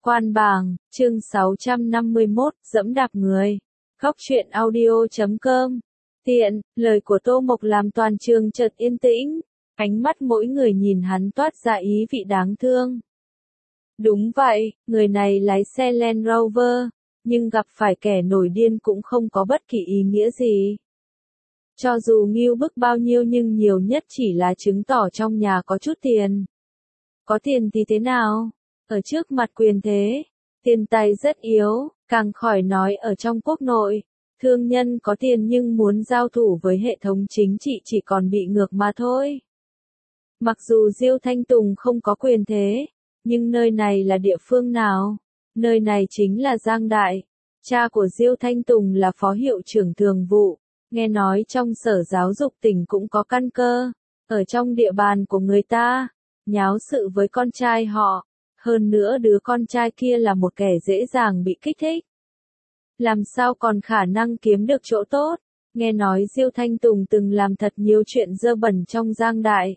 Quan bảng, chương 651, dẫm đạp người. Góc truyện audio.com. Tiện, lời của Tô Mộc làm toàn trường chợt yên tĩnh, ánh mắt mỗi người nhìn hắn toát ra ý vị đáng thương. Đúng vậy, người này lái xe Land Rover, nhưng gặp phải kẻ nổi điên cũng không có bất kỳ ý nghĩa gì. Cho dù ngưu bức bao nhiêu nhưng nhiều nhất chỉ là chứng tỏ trong nhà có chút tiền. Có tiền thì thế nào? Ở trước mặt quyền thế, tiền tài rất yếu, càng khỏi nói ở trong quốc nội. Thương nhân có tiền nhưng muốn giao thủ với hệ thống chính trị chỉ còn bị ngược mà thôi. Mặc dù Diêu Thanh Tùng không có quyền thế, nhưng nơi này là địa phương nào? Nơi này chính là Giang Đại. Cha của Diêu Thanh Tùng là phó hiệu trưởng thường vụ, nghe nói trong sở giáo dục tỉnh cũng có căn cơ. Ở trong địa bàn của người ta, nháo sự với con trai họ. Hơn nữa đứa con trai kia là một kẻ dễ dàng bị kích thích. Làm sao còn khả năng kiếm được chỗ tốt? Nghe nói Diêu Thanh Tùng từng làm thật nhiều chuyện dơ bẩn trong Giang Đại.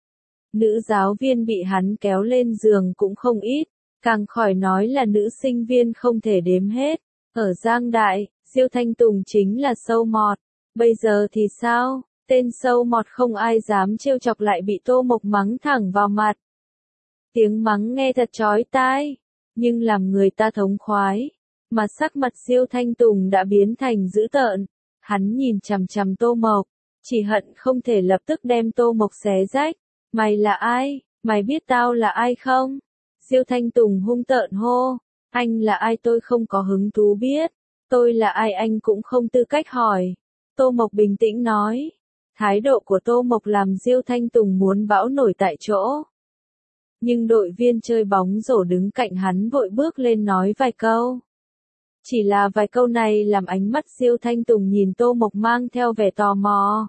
Nữ giáo viên bị hắn kéo lên giường cũng không ít, càng khỏi nói là nữ sinh viên không thể đếm hết. Ở Giang Đại, Diêu Thanh Tùng chính là sâu mọt. Bây giờ thì sao? Tên sâu mọt không ai dám trêu chọc lại bị Tô Mộc mắng thẳng vào mặt. Tiếng mắng nghe thật chói tai, nhưng làm người ta thống khoái. Mà sắc mặt Diêu Thanh Tùng đã biến thành dữ tợn. Hắn nhìn chằm chằm Tô Mộc, chỉ hận không thể lập tức đem Tô Mộc xé rách. Mày là ai? Mày biết tao là ai không? Diêu Thanh Tùng hung tợn hô. Anh là ai tôi không có hứng thú biết. Tôi là ai anh cũng không tư cách hỏi. Tô Mộc bình tĩnh nói. Thái độ của Tô Mộc làm Diêu Thanh Tùng muốn bão nổi tại chỗ. Nhưng đội viên chơi bóng rổ đứng cạnh hắn vội bước lên nói vài câu. Chỉ là vài câu này làm ánh mắt Diêu Thanh Tùng nhìn Tô Mộc mang theo vẻ tò mò.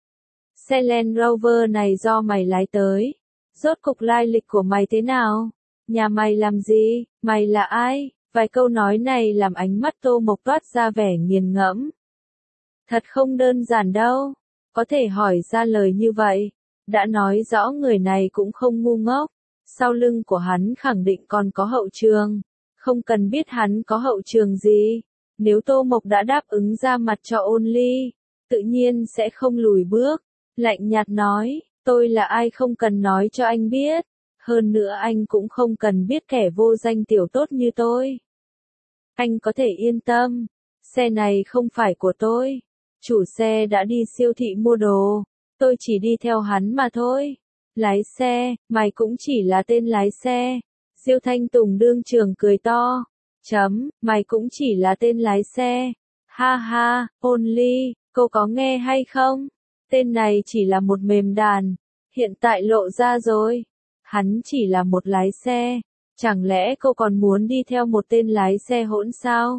Xe Land Rover này do mày lái tới. Rốt cục lai lịch của mày thế nào? Nhà mày làm gì? Mày là ai? Vài câu nói này làm ánh mắt Tô Mộc toát ra vẻ nghiền ngẫm. Thật không đơn giản đâu. Có thể hỏi ra lời như vậy. Đã nói rõ người này cũng không ngu ngốc. Sau lưng của hắn khẳng định còn có hậu trường. Không cần biết hắn có hậu trường gì. Nếu Tô Mộc đã đáp ứng ra mặt cho Ôn Ly, tự nhiên sẽ không lùi bước. Lạnh nhạt nói, tôi là ai không cần nói cho anh biết. Hơn nữa anh cũng không cần biết kẻ vô danh tiểu tốt như tôi. Anh có thể yên tâm. Xe này không phải của tôi. Chủ xe đã đi siêu thị mua đồ. Tôi chỉ đi theo hắn mà thôi. Lái xe, mày cũng chỉ là tên lái xe. Diêu Thanh Tùng đương trường cười to. Mày cũng chỉ là tên lái xe. Ha ha, Ôn Ly, cô có nghe hay không? Tên này chỉ là một mềm đàn. Hiện tại lộ ra rồi. Hắn chỉ là một lái xe. Chẳng lẽ cô còn muốn đi theo một tên lái xe hỗn sao?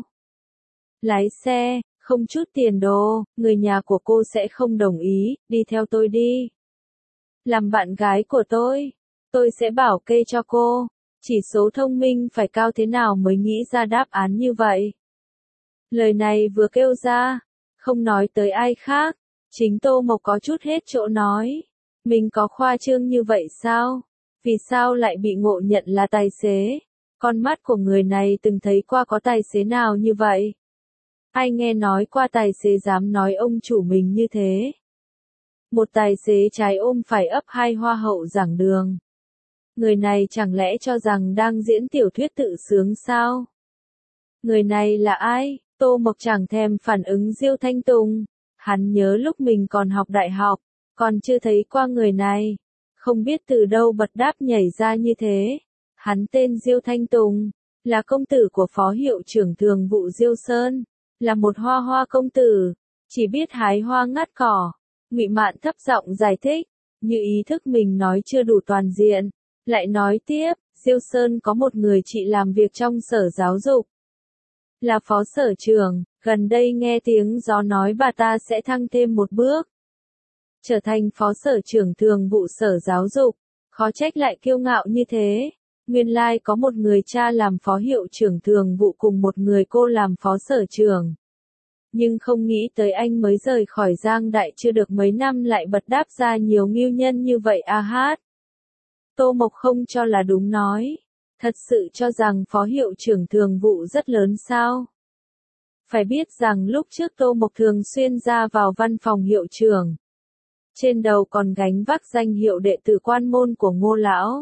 Lái xe, không chút tiền đồ, người nhà của cô sẽ không đồng ý, đi theo tôi đi. Làm bạn gái của tôi sẽ bảo kê cho cô. Chỉ số thông minh phải cao thế nào mới nghĩ ra đáp án như vậy. Lời này vừa kêu ra, không nói tới ai khác, chính Tô Mộc có chút hết chỗ nói. Mình có khoa trương như vậy sao? Vì sao lại bị ngộ nhận là tài xế? Con mắt của người này từng thấy qua có tài xế nào như vậy? Ai nghe nói qua tài xế dám nói ông chủ mình như thế? Một tài xế trái ôm phải ấp hai hoa hậu giảng đường. Người này chẳng lẽ cho rằng đang diễn tiểu thuyết tự sướng sao? Người này là ai? Tô Mộc chẳng thèm phản ứng Diêu Thanh Tùng. Hắn nhớ lúc mình còn học đại học, còn chưa thấy qua người này. Không biết từ đâu bật đáp nhảy ra như thế. Hắn tên Diêu Thanh Tùng, là công tử của phó hiệu trưởng thường vụ Diêu Sơn, là một hoa hoa công tử, chỉ biết hái hoa ngắt cỏ. Ngụy Mạn thấp giọng giải thích, như ý thức mình nói chưa đủ toàn diện, lại nói tiếp, Diêu Sơn có một người chị làm việc trong sở giáo dục. Là phó sở trưởng, gần đây nghe tiếng gió nói bà ta sẽ thăng thêm một bước. Trở thành phó sở trưởng thường vụ sở giáo dục, khó trách lại kiêu ngạo như thế. Nguyên lai có một người cha làm phó hiệu trưởng thường vụ cùng một người cô làm phó sở trưởng. Nhưng không nghĩ tới anh mới rời khỏi Giang Đại chưa được mấy năm lại bật đáp ra nhiều ngưu nhân như vậy a hát. Tô Mộc không cho là đúng nói. Thật sự cho rằng phó hiệu trưởng thường vụ rất lớn sao? Phải biết rằng lúc trước Tô Mộc thường xuyên ra vào văn phòng hiệu trưởng. Trên đầu còn gánh vác danh hiệu đệ tử quan môn của Ngô Lão.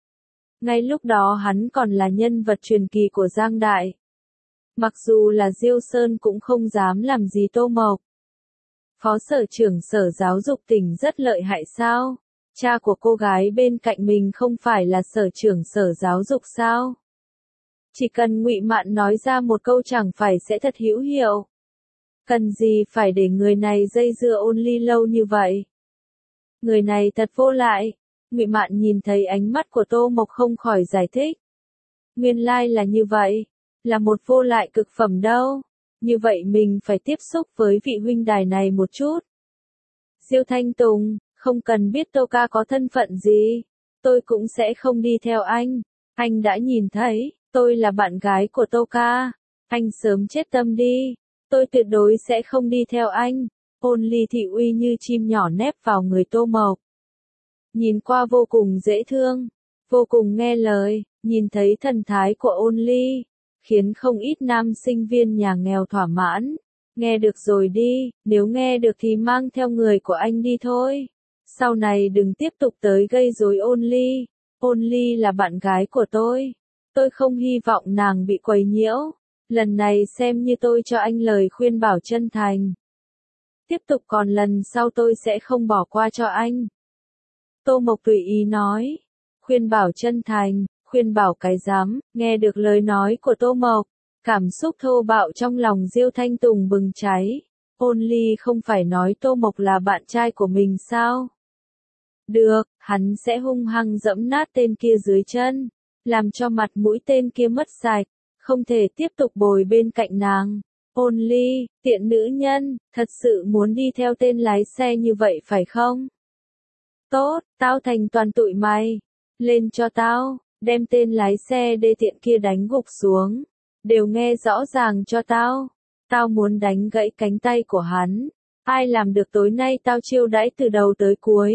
Ngay lúc đó hắn còn là nhân vật truyền kỳ của Giang Đại. Mặc dù là Diêu Sơn cũng không dám làm gì Tô Mộc. Phó sở trưởng sở giáo dục tỉnh rất lợi hại sao? Cha của cô gái bên cạnh mình không phải là sở trưởng sở giáo dục sao? Chỉ cần Ngụy Mạn nói ra một câu chẳng phải sẽ thật hữu hiệu. Cần gì phải để người này dây dưa ôn ly lâu như vậy? Người này thật vô lại. Ngụy Mạn nhìn thấy ánh mắt của Tô Mộc không khỏi giải thích. Nguyên lai là như vậy. Là một vô lại cực phẩm đâu. Như vậy mình phải tiếp xúc với vị huynh đài này một chút. Diêu Thanh Tùng, không cần biết Tô ca có thân phận gì. Tôi cũng sẽ không đi theo anh. Anh đã nhìn thấy, tôi là bạn gái của Tô ca. Anh sớm chết tâm đi. Tôi tuyệt đối sẽ không đi theo anh. Ôn ly thị uy như chim nhỏ nép vào người Tô Mộc. Nhìn qua vô cùng dễ thương, vô cùng nghe lời, nhìn thấy thần thái của ôn ly, khiến không ít nam sinh viên nhà nghèo thỏa mãn. Nghe được rồi đi, nếu nghe được thì mang theo người của anh đi thôi. Sau này đừng tiếp tục tới gây rối ôn ly. Ôn ly là bạn gái của tôi. Tôi không hy vọng nàng bị quấy nhiễu. Lần này xem như tôi cho anh lời khuyên bảo chân thành. Tiếp tục còn lần sau tôi sẽ không bỏ qua cho anh. Tô Mộc tùy ý nói. Khuyên bảo chân thành, khuyên bảo cái dám, nghe được lời nói của Tô Mộc. Cảm xúc thô bạo trong lòng Diêu Thanh Tùng bừng cháy. Ôn ly không phải nói Tô Mộc là bạn trai của mình sao? Được, hắn sẽ hung hăng dẫm nát tên kia dưới chân. Làm cho mặt mũi tên kia mất sạch. Không thể tiếp tục bồi bên cạnh nàng. Ôn ly, tiện nữ nhân, thật sự muốn đi theo tên lái xe như vậy phải không? Tốt, tao thành toàn tụi mày. Lên cho tao, đem tên lái xe đê tiện kia đánh gục xuống. Đều nghe rõ ràng cho tao. Tao muốn đánh gãy cánh tay của hắn. Ai làm được tối nay tao chiêu đãi từ đầu tới cuối.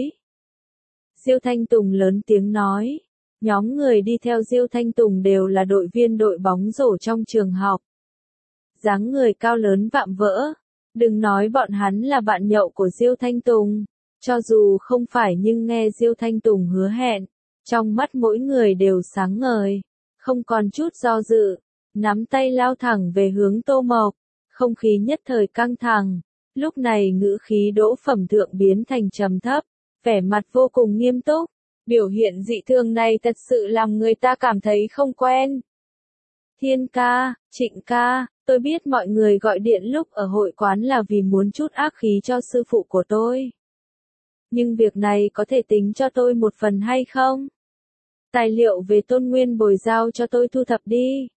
Diêu Thanh Tùng lớn tiếng nói. Nhóm người đi theo Diêu Thanh Tùng đều là đội viên đội bóng rổ trong trường học. Dáng người cao lớn vạm vỡ. Đừng nói bọn hắn là bạn nhậu của Diêu Thanh Tùng. Cho dù không phải nhưng nghe Diêu Thanh Tùng hứa hẹn. Trong mắt mỗi người đều sáng ngời. Không còn chút do dự. Nắm tay lao thẳng về hướng Tô Mộc. Không khí nhất thời căng thẳng. Lúc này ngữ khí Đỗ Phẩm Thượng biến thành trầm thấp. Vẻ mặt vô cùng nghiêm túc. Biểu hiện dị thường này thật sự làm người ta cảm thấy không quen. Thiên ca, Trịnh ca, tôi biết mọi người gọi điện lúc ở hội quán là vì muốn chút ác khí cho sư phụ của tôi. Nhưng việc này có thể tính cho tôi một phần hay không? Tài liệu về Tôn Nguyên Bồi giao cho tôi thu thập đi.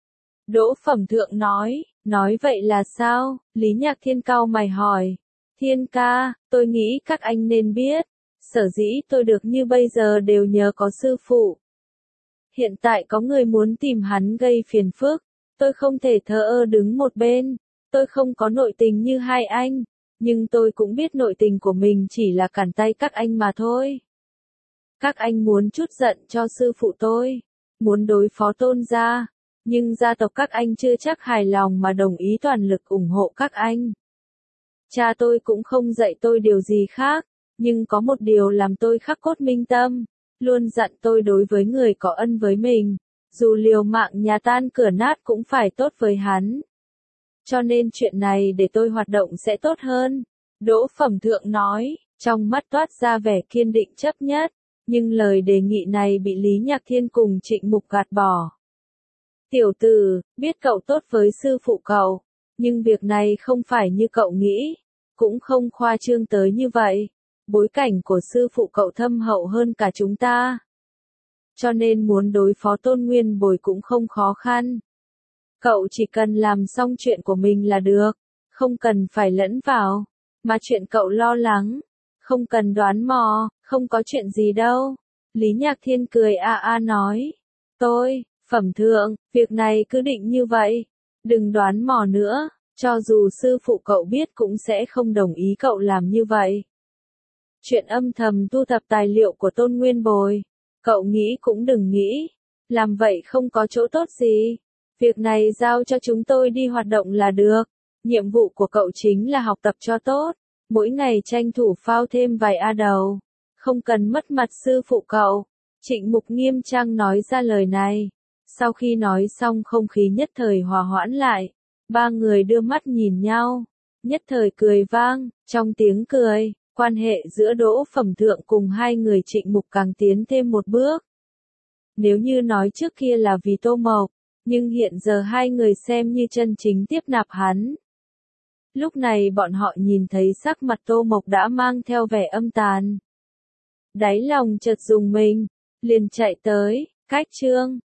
Đỗ Phẩm Thượng nói vậy là sao? Lý Nhạc Thiên cau mày hỏi. Thiên ca, tôi nghĩ các anh nên biết. Sở dĩ tôi được như bây giờ đều nhờ có sư phụ. Hiện tại có người muốn tìm hắn gây phiền phức. Tôi không thể thờ ơ đứng một bên. Tôi không có nội tình như hai anh. Nhưng tôi cũng biết nội tình của mình chỉ là cản tay các anh mà thôi. Các anh muốn chút giận cho sư phụ tôi. Muốn đối phó Tôn gia. Nhưng gia tộc các anh chưa chắc hài lòng mà đồng ý toàn lực ủng hộ các anh. Cha tôi cũng không dạy tôi điều gì khác. Nhưng có một điều làm tôi khắc cốt minh tâm. Luôn dặn tôi đối với người có ân với mình. Dù liều mạng nhà tan cửa nát cũng phải tốt với hắn. Cho nên chuyện này để tôi hoạt động sẽ tốt hơn. Đỗ Phẩm Thượng nói, trong mắt toát ra vẻ kiên định chấp nhất. Nhưng lời đề nghị này bị Lý Nhạc Thiên cùng Trịnh Mục gạt bỏ. Tiểu tử, biết cậu tốt với sư phụ cậu. Nhưng việc này không phải như cậu nghĩ. Cũng không khoa trương tới như vậy. Bối cảnh của sư phụ cậu thâm hậu hơn cả chúng ta. Cho nên muốn đối phó Tôn Nguyên Bồi cũng không khó khăn. Cậu chỉ cần làm xong chuyện của mình là được. Không cần phải lẫn vào. Mà chuyện cậu lo lắng. Không cần đoán mò. Không có chuyện gì đâu. Lý Nhạc Thiên cười nói. Tôi, Phẩm Thượng, việc này cứ định như vậy. Đừng đoán mò nữa. Cho dù sư phụ cậu biết cũng sẽ không đồng ý cậu làm như vậy. Chuyện âm thầm thu thập tài liệu của Tôn Nguyên Bồi. Cậu nghĩ cũng đừng nghĩ. Làm vậy không có chỗ tốt gì. Việc này giao cho chúng tôi đi hoạt động là được. Nhiệm vụ của cậu chính là học tập cho tốt. Mỗi ngày tranh thủ phao thêm vài A đầu. Không cần mất mặt sư phụ cậu. Trịnh Mục nghiêm trang nói ra lời này. Sau khi nói xong không khí nhất thời hòa hoãn lại. Ba người đưa mắt nhìn nhau. Nhất thời cười vang. Trong tiếng cười, quan hệ giữa Đỗ Phẩm Thượng cùng hai người Trịnh Mục càng tiến thêm một bước. Nếu như nói trước kia là vì Tô Mộc, nhưng hiện giờ hai người xem như chân chính tiếp nạp hắn. Lúc này bọn họ nhìn thấy sắc mặt Tô Mộc đã mang theo vẻ âm tàn. Đáy lòng chợt rùng mình, liền chạy tới, cách Trương